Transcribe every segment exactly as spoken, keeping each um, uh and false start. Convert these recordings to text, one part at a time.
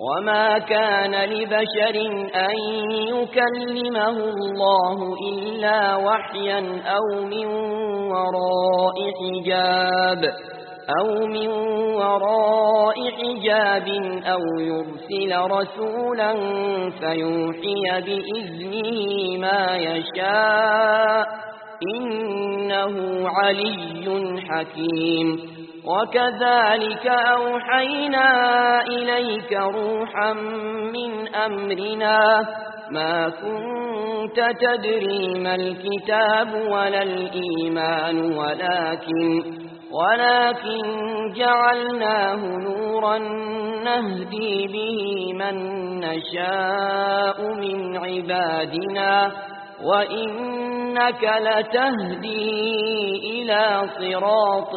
وما كان لبشر أن يكلمه الله إلا وحيا أو من وراء حجاب أو من وراء حجاب أو يرسل رسولا فيوحي بإذنه ما يشاء إنه علي حكيم. وكذلك أوحينا إليك روحا من أمرنا ما كنت تدري ما الكتاب ولا الإيمان ولكن ولكن جعلناه نورا نهدي به من نشاء من عبادنا وإنك لتهدي إلى صراط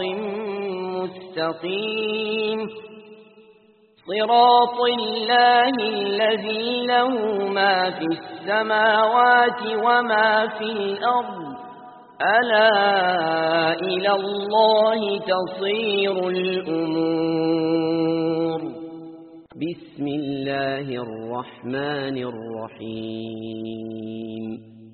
مستقيم صراط الله الذي له ما في السماوات وما في الأرض ألا إلى الله تصير الأمور. بسم الله الرحمن الرحيم.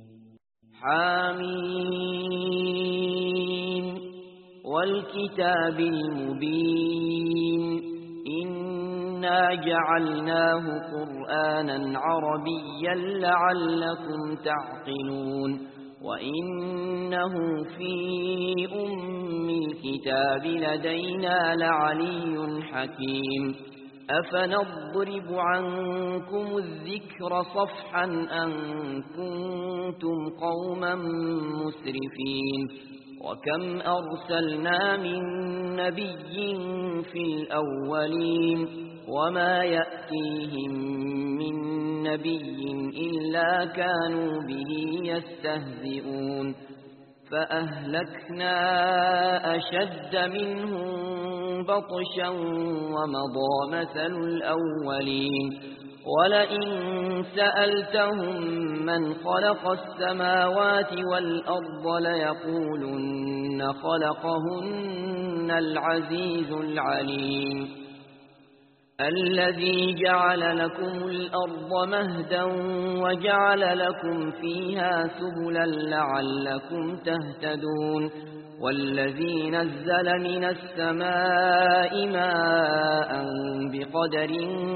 حميم والكتاب المبين إنا جعلناه قرآنا عربيا لعلكم تعقلون وإنه في أم الكتاب لدينا لعلي حكيم. أفنضرب عنكم الذكر صفحا أن كنتم قوما مسرفين وكم أرسلنا من نبي في الأولين وما يأتيهم من نبي إلا كانوا به يستهزئون فأهلكنا أشد منهم بطشا ومضى مثل الأولين ولئن سألتهم من خلق السماوات والأرض ليقولن خلقهن العزيز العليم الذي جعل لكم الأرض مهدا وجعل لكم فيها سبلا لعلكم تهتدون والذي نزل من السماء ماء بقدر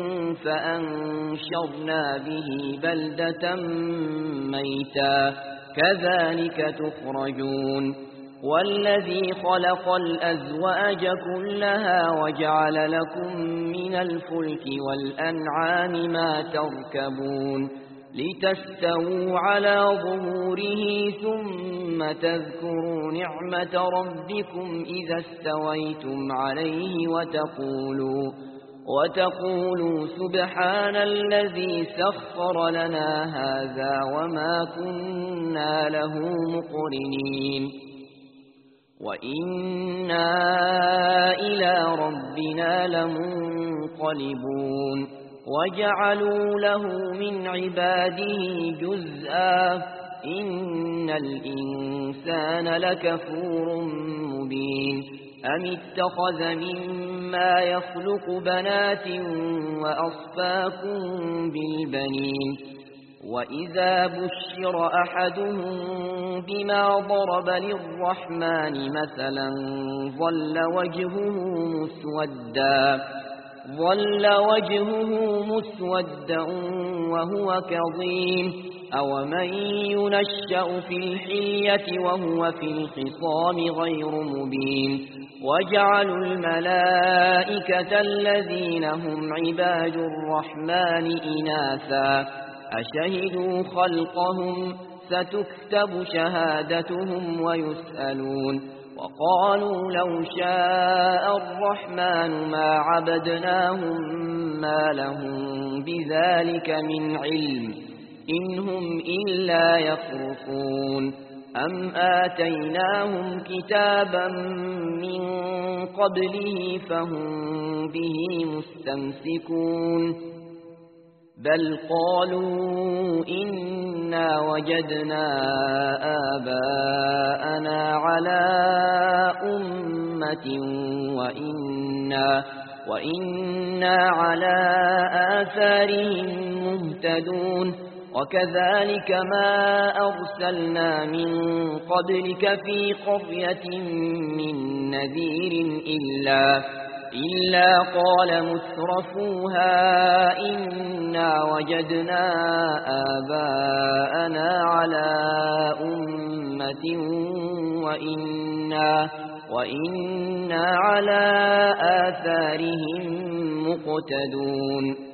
فأنشرنا به بلدة ميتا كذلك تخرجون والذي خلق الأزواج كلها وجعل لكم من الفلك والأنعام ما تركبون لتستووا على ظهوره ثم تذكروا نعمة ربكم إذا استويتم عليه وتقولوا وتقولوا سبحان الذي سخر لنا هذا وما كنا له مقرنين وإنا إلى ربنا لمنقلبون وجعلوا له من عباده جزءا إن الإنسان لكفور مبين أم اتخذ مما يخلق بنات وأصفاكم بالبنين وإذا بشر أحدهم بما ضرب للرحمن مثلا ظل وجهه مسودا ظل وجهه مسودا وهو كظيم أومن ينشأ في الحلية وهو في الخصام غير مبين وجعلوا الملائكة الذين هم عباد الرحمن إناثا أشهدوا خلقهم ستكتب شهادتهم ويسألون وقالوا لو شاء الرحمن ما عبدناهم ما لهم بذلك من علم إن هم إلا يخرصون أم آتيناهم كتابا من قبله فهم به مستمسكون بل قالوا إنا وجدنا آباءنا على أمة وإنا, وإنا على آثارهم مهتدون وكذلك ما أرسلنا من قبلك في قرية من نذير إلا, إلا قال مترفوها إنا وجدنا آباءنا على أمة وإنا, وإنا على آثارهم مقتدون